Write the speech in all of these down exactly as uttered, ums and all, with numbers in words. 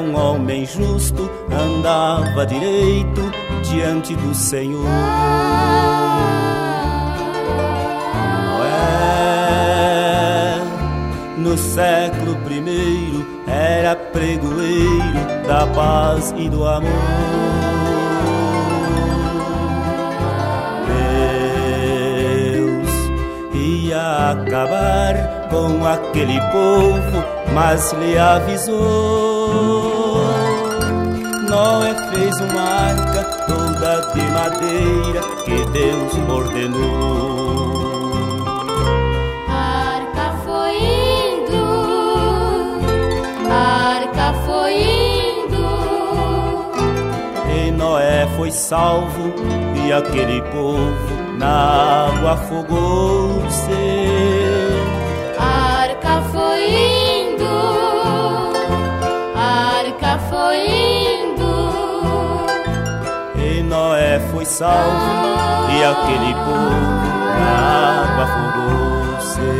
um homem justo, andava direito diante do Senhor. Noé, no século primeiro, era pregoeiro da paz e do amor. Deus ia acabar com aquele povo, mas lhe avisou. Noé fez uma arca toda de madeira que Deus ordenou. A arca foi indo, a arca foi indo, e Noé foi salvo, e aquele povo na água afogou-se. a arca foi indo, a arca foi indo, E Noé foi salvo, e aquele povo na água afogou-se.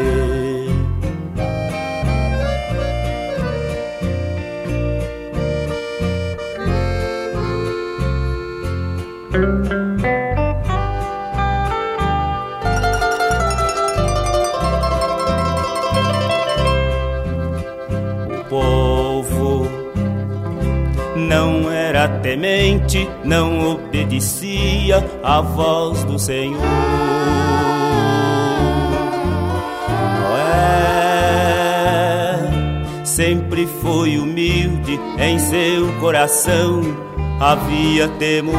O povo não era temente, não obedecia à voz do Senhor. Noé sempre foi humilde, em seu coração havia temor.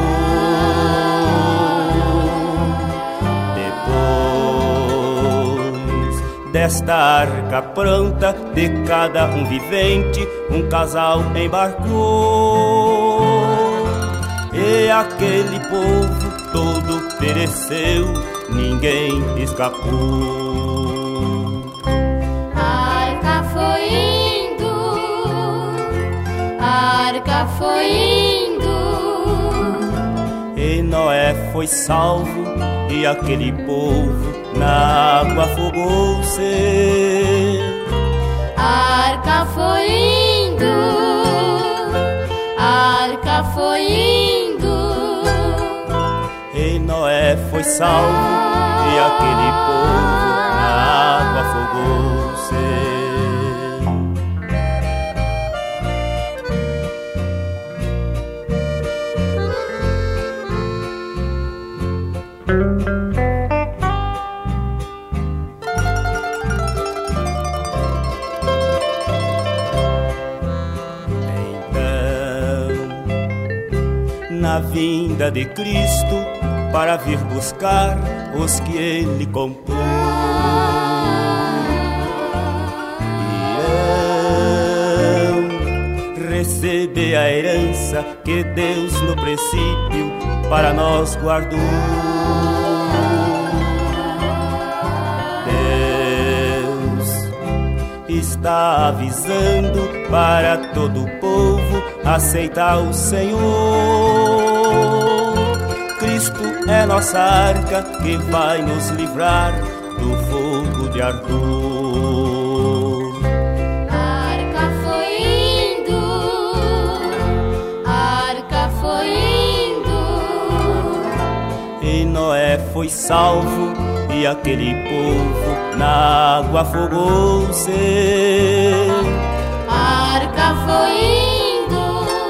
Depois desta arca pronta, de cada um vivente, um casal embarcou. E aquele povo todo pereceu, ninguém escapou. a arca foi indo, a arca foi indo, E Noé foi salvo, e aquele povo na água afogou-se. a arca foi indo, a arca foi indo, E Noé foi salvo, e aquele povo na água afogou-se. Na vinda de Cristo, para vir buscar os que Ele comprou, irão receber a herança que Deus no princípio para nós guardou. Deus está avisando para todo o povo aceitar o Senhor. Cristo é nossa arca que vai nos livrar do fogo de ardor. a arca foi indo, a arca foi indo, E Noé foi salvo, e aquele povo na água afogou-se. a arca foi indo,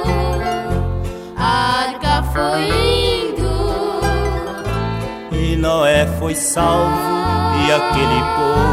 a arca foi indo, E Noé foi salvo, e aquele povo